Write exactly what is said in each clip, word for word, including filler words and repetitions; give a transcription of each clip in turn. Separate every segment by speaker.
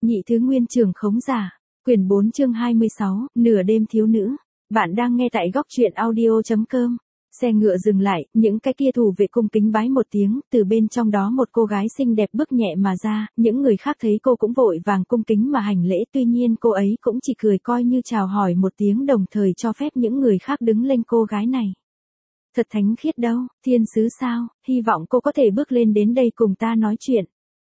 Speaker 1: Nhị thứ nguyên trường khống giả. Quyển bốn chương hai mươi sáu, nửa đêm thiếu nữ. Bạn đang nghe tại góc truyện audio chấm com. Xe ngựa dừng lại, những cái kia thủ vệ cung kính bái một tiếng, từ bên trong đó một cô gái xinh đẹp bước nhẹ mà ra, những người khác thấy cô cũng vội vàng cung kính mà hành lễ, tuy nhiên cô ấy cũng chỉ cười coi như chào hỏi một tiếng đồng thời cho phép những người khác đứng lên cô gái này. Thật thánh khiết đâu, thiên sứ sao, hy vọng cô có thể bước lên đến đây cùng ta nói chuyện.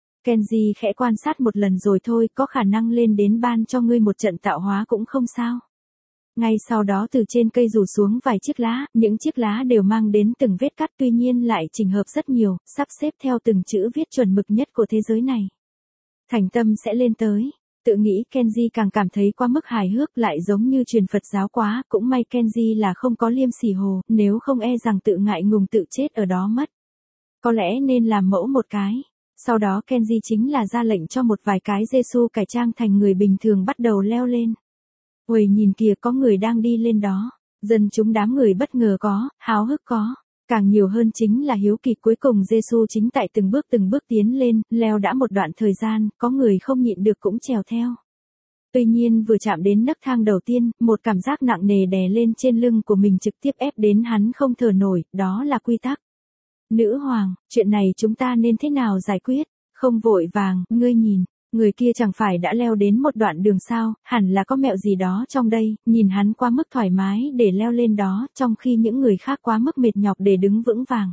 Speaker 1: Kenji khẽ quan sát một lần rồi thôi, có khả năng lên đến ban cho ngươi một trận tạo hóa cũng không sao. Ngay sau đó từ trên cây rủ xuống vài chiếc lá, những chiếc lá đều mang đến từng vết cắt tuy nhiên lại chỉnh hợp rất nhiều, sắp xếp theo từng chữ viết chuẩn mực nhất của thế giới này. Thành tâm sẽ lên tới. Tự nghĩ Kenji càng cảm thấy quá mức hài hước lại giống như truyền Phật giáo quá, cũng may Kenji là không có liêm sỉ hồ, nếu không e rằng tự ngại ngùng tự chết ở đó mất. Có lẽ nên làm mẫu một cái. Sau đó Kenji chính là ra lệnh cho một vài cái Giê-xu cải trang thành người bình thường bắt đầu leo lên. Uầy nhìn kìa có người đang đi lên đó. Dân chúng đám người bất ngờ có, háo hức có. Càng nhiều hơn chính là hiếu kỳ cuối cùng Giê-xu chính tại từng bước từng bước tiến lên, leo đã một đoạn thời gian, có người không nhịn được cũng trèo theo. Tuy nhiên vừa chạm đến nấc thang đầu tiên, một cảm giác nặng nề đè lên trên lưng của mình trực tiếp ép đến hắn không thở nổi, đó là quy tắc. Nữ hoàng, chuyện này chúng ta nên thế nào giải quyết? Không vội vàng, ngươi nhìn, người kia chẳng phải đã leo đến một đoạn đường sao, hẳn là có mẹo gì đó trong đây, nhìn hắn quá mức thoải mái để leo lên đó, trong khi những người khác quá mức mệt nhọc để đứng vững vàng.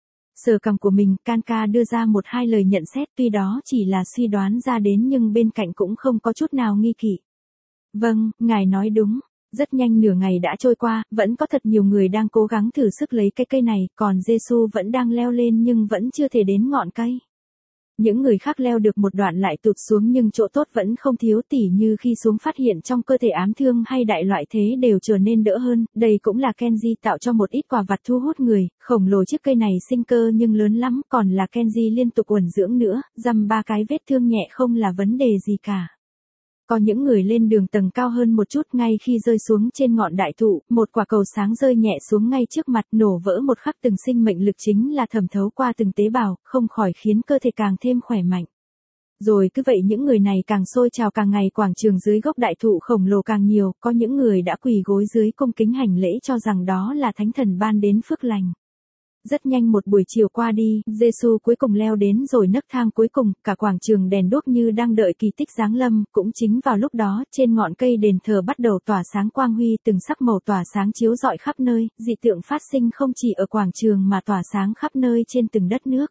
Speaker 1: Sờ cằm của mình, Kanka đưa ra một hai lời nhận xét tuy đó chỉ là suy đoán ra đến nhưng bên cạnh cũng không có chút nào nghi kỵ. Vâng, ngài nói đúng. Rất nhanh nửa ngày đã trôi qua, vẫn có thật nhiều người đang cố gắng thử sức lấy cái cây này, còn Giê-xu vẫn đang leo lên nhưng vẫn chưa thể đến ngọn cây. Những người khác leo được một đoạn lại tụt xuống nhưng chỗ tốt vẫn không thiếu tỉ như khi xuống phát hiện trong cơ thể ám thương hay đại loại thế đều trở nên đỡ hơn, đây cũng là Kenji tạo cho một ít quà vặt thu hút người, khổng lồ chiếc cây này sinh cơ nhưng lớn lắm, còn là Kenji liên tục uẩn dưỡng nữa, dăm ba cái vết thương nhẹ không là vấn đề gì cả. Có những người lên đường tầng cao hơn một chút ngay khi rơi xuống trên ngọn đại thụ, một quả cầu sáng rơi nhẹ xuống ngay trước mặt nổ vỡ một khắc từng sinh mệnh lực chính là thẩm thấu qua từng tế bào, không khỏi khiến cơ thể càng thêm khỏe mạnh. Rồi cứ vậy những người này càng sôi trào càng ngày quảng trường dưới gốc đại thụ khổng lồ càng nhiều, có những người đã quỳ gối dưới cung kính hành lễ cho rằng đó là thánh thần ban đến phước lành. Rất nhanh một buổi chiều qua đi, Giê-xu cuối cùng leo đến rồi nấc thang cuối cùng, cả quảng trường đèn đuốc như đang đợi kỳ tích giáng lâm, cũng chính vào lúc đó, trên ngọn cây đền thờ bắt đầu tỏa sáng quang huy từng sắc màu tỏa sáng chiếu rọi khắp nơi, dị tượng phát sinh không chỉ ở quảng trường mà tỏa sáng khắp nơi trên từng đất nước.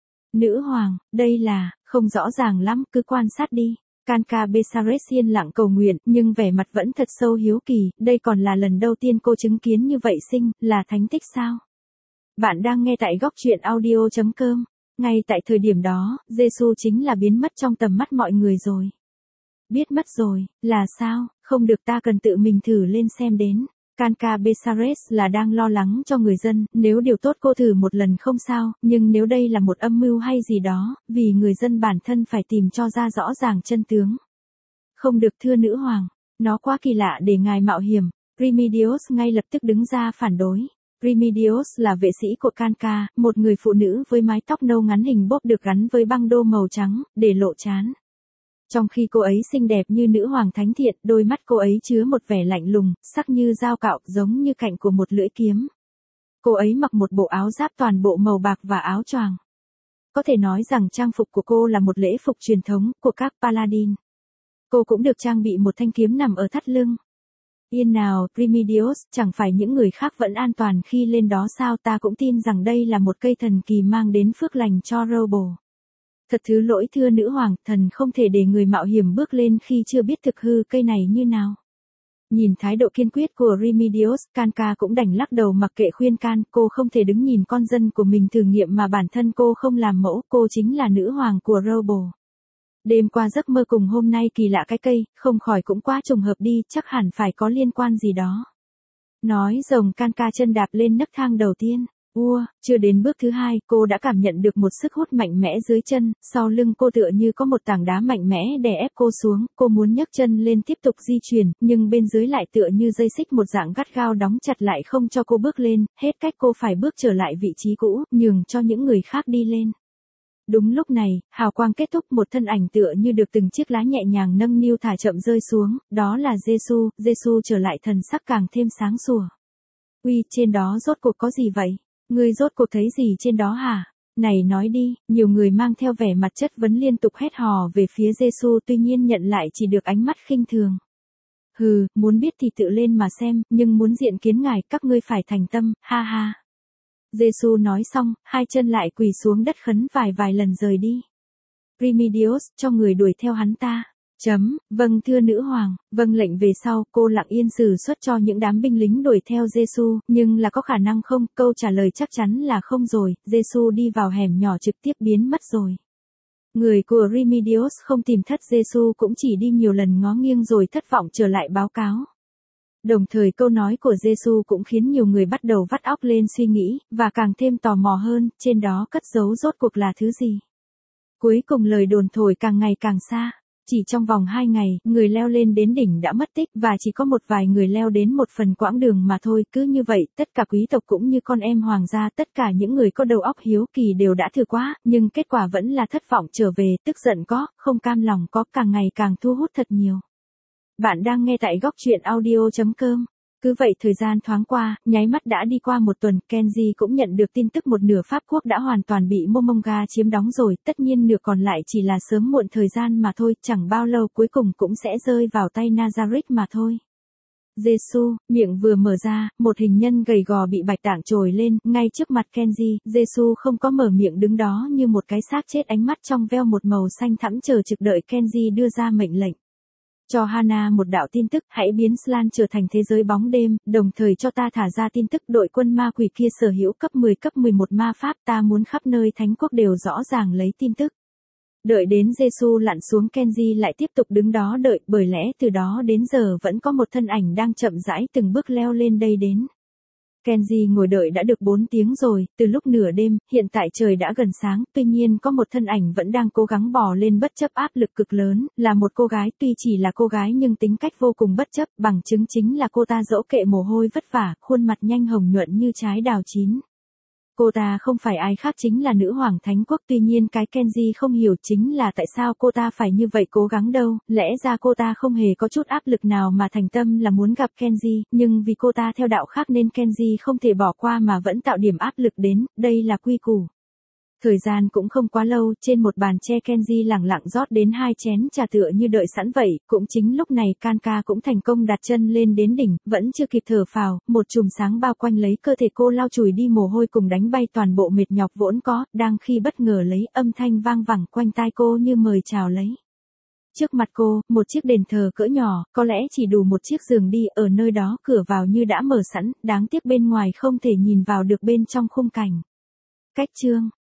Speaker 1: Nữ hoàng, đây là, không rõ ràng lắm, cứ quan sát đi. Kanka Besares yên lặng cầu nguyện, nhưng vẻ mặt vẫn thật sâu hiếu kỳ, đây còn là lần đầu tiên cô chứng kiến như vậy sinh, là thánh tích sao? Bạn đang nghe tại góc truyện audio chấm com. Ngay tại thời điểm đó, Giê-xu chính là biến mất trong tầm mắt mọi người rồi. Biết mất rồi, là sao, không được ta cần tự mình thử lên xem đến. Kanka Besares là đang lo lắng cho người dân, nếu điều tốt cô thử một lần không sao, nhưng nếu đây là một âm mưu hay gì đó, vì người dân bản thân phải tìm cho ra rõ ràng chân tướng. Không được thưa nữ hoàng, nó quá kỳ lạ để ngài mạo hiểm. Remedios ngay lập tức đứng ra phản đối. Remedios là vệ sĩ của Kanka, một người phụ nữ với mái tóc nâu ngắn hình bốp được gắn với băng đô màu trắng, để lộ trán. Trong khi cô ấy xinh đẹp như nữ hoàng thánh thiện, đôi mắt cô ấy chứa một vẻ lạnh lùng, sắc như dao cạo, giống như cạnh của một lưỡi kiếm. Cô ấy mặc một bộ áo giáp toàn bộ màu bạc và áo choàng. Có thể nói rằng trang phục của cô là một lễ phục truyền thống của các Paladin. Cô cũng được trang bị một thanh kiếm nằm ở thắt lưng. Yên nào, Remedios, chẳng phải những người khác vẫn an toàn khi lên đó sao, ta cũng tin rằng đây là một cây thần kỳ mang đến phước lành cho Robo. Thật thứ lỗi thưa nữ hoàng, thần không thể để người mạo hiểm bước lên khi chưa biết thực hư cây này như nào. Nhìn thái độ kiên quyết của Remedios, Kanka cũng đành lắc đầu mặc kệ khuyên can, cô không thể đứng nhìn con dân của mình thử nghiệm mà bản thân cô không làm mẫu, cô chính là nữ hoàng của Robo. Đêm qua giấc mơ cùng hôm nay kỳ lạ cái cây, không khỏi cũng quá trùng hợp đi, chắc hẳn phải có liên quan gì đó. Nói rồng Kanka chân đạp lên nấc thang đầu tiên. Ua, chưa đến bước thứ hai, cô đã cảm nhận được một sức hút mạnh mẽ dưới chân, sau lưng cô tựa như có một tảng đá mạnh mẽ đè ép cô xuống, cô muốn nhấc chân lên tiếp tục di chuyển, nhưng bên dưới lại tựa như dây xích một dạng gắt gao đóng chặt lại không cho cô bước lên, hết cách cô phải bước trở lại vị trí cũ, nhường cho những người khác đi lên. Đúng lúc này, hào quang kết thúc, một thân ảnh tựa như được từng chiếc lá nhẹ nhàng nâng niu thả chậm rơi xuống, đó là Giê-xu, Giê-xu trở lại thần sắc càng thêm sáng sủa. Uy, trên đó rốt cuộc có gì vậy? Ngươi rốt cuộc thấy gì trên đó hả? Này nói đi, nhiều người mang theo vẻ mặt chất vấn liên tục hét hò về phía Giê-xu, tuy nhiên nhận lại chỉ được ánh mắt khinh thường. Hừ, muốn biết thì tự lên mà xem, nhưng muốn diện kiến ngài, các ngươi phải thành tâm, ha ha. Giê-xu nói xong, hai chân lại quỳ xuống đất khấn vài vài lần rời đi. Remedios, cho người đuổi theo hắn ta. Chấm, vâng thưa nữ hoàng, vâng lệnh về sau, cô lặng yên xử xuất cho những đám binh lính đuổi theo Giê-xu, nhưng là có khả năng không, câu trả lời chắc chắn là không rồi, Giê-xu đi vào hẻm nhỏ trực tiếp biến mất rồi. Người của Remedios không tìm thất Giê-xu cũng chỉ đi nhiều lần ngó nghiêng rồi thất vọng trở lại báo cáo. Đồng thời câu nói của Giê-xu cũng khiến nhiều người bắt đầu vắt óc lên suy nghĩ, và càng thêm tò mò hơn, trên đó cất giấu rốt cuộc là thứ gì. Cuối cùng lời đồn thổi càng ngày càng xa. Chỉ trong vòng hai ngày, người leo lên đến đỉnh đã mất tích và chỉ có một vài người leo đến một phần quãng đường mà thôi. Cứ như vậy, tất cả quý tộc cũng như con em hoàng gia, tất cả những người có đầu óc hiếu kỳ đều đã thử quá, nhưng kết quả vẫn là thất vọng trở về, tức giận có, không cam lòng có, càng ngày càng thu hút thật nhiều. Bạn đang nghe tại góc truyện audio chấm com. Cứ vậy thời gian thoáng qua, nháy mắt đã đi qua một tuần, Kenji cũng nhận được tin tức một nửa Pháp quốc đã hoàn toàn bị Momonga chiếm đóng rồi, tất nhiên nửa còn lại chỉ là sớm muộn thời gian mà thôi, chẳng bao lâu cuối cùng cũng sẽ rơi vào tay Nazarick mà thôi. Giê-xu, miệng vừa mở ra, một hình nhân gầy gò bị bạch tạng trồi lên, ngay trước mặt Kenji, Giê-xu không có mở miệng đứng đó như một cái xác chết, ánh mắt trong veo một màu xanh thẫm chờ trực đợi Kenji đưa ra mệnh lệnh. Cho Hana một đạo tin tức, hãy biến Slan trở thành thế giới bóng đêm, đồng thời cho ta thả ra tin tức đội quân ma quỷ kia sở hữu cấp mười cấp mười một ma pháp, ta muốn khắp nơi thánh quốc đều rõ ràng lấy tin tức. Đợi đến Giê-xu lặn xuống, Kenji lại tiếp tục đứng đó đợi, bởi lẽ từ đó đến giờ vẫn có một thân ảnh đang chậm rãi từng bước leo lên đây đến. Kenji ngồi đợi đã được bốn tiếng rồi, từ lúc nửa đêm, hiện tại trời đã gần sáng, tuy nhiên có một thân ảnh vẫn đang cố gắng bò lên bất chấp áp lực cực lớn, là một cô gái, tuy chỉ là cô gái nhưng tính cách vô cùng bất chấp, bằng chứng chính là cô ta dẫu kệ mồ hôi vất vả, khuôn mặt nhanh hồng nhuận như trái đào chín. Cô ta không phải ai khác chính là nữ hoàng thánh quốc, tuy nhiên cái Kenji không hiểu chính là tại sao cô ta phải như vậy cố gắng đâu, lẽ ra cô ta không hề có chút áp lực nào mà thành tâm là muốn gặp Kenji, nhưng vì cô ta theo đạo khác nên Kenji không thể bỏ qua mà vẫn tạo điểm áp lực đến, đây là quy củ. Thời gian cũng không quá lâu, trên một bàn tre Kenji lẳng lặng rót đến hai chén trà tựa như đợi sẵn vậy, cũng chính lúc này Kanka cũng thành công đặt chân lên đến đỉnh, vẫn chưa kịp thở phào, một chùm sáng bao quanh lấy cơ thể cô lau chùi đi mồ hôi cùng đánh bay toàn bộ mệt nhọc vốn có, đang khi bất ngờ lấy âm thanh vang vẳng quanh tai cô như mời chào lấy. Trước mặt cô, một chiếc đền thờ cỡ nhỏ, có lẽ chỉ đủ một chiếc giường đi, ở nơi đó cửa vào như đã mở sẵn, đáng tiếc bên ngoài không thể nhìn vào được bên trong khung cảnh. Cách chương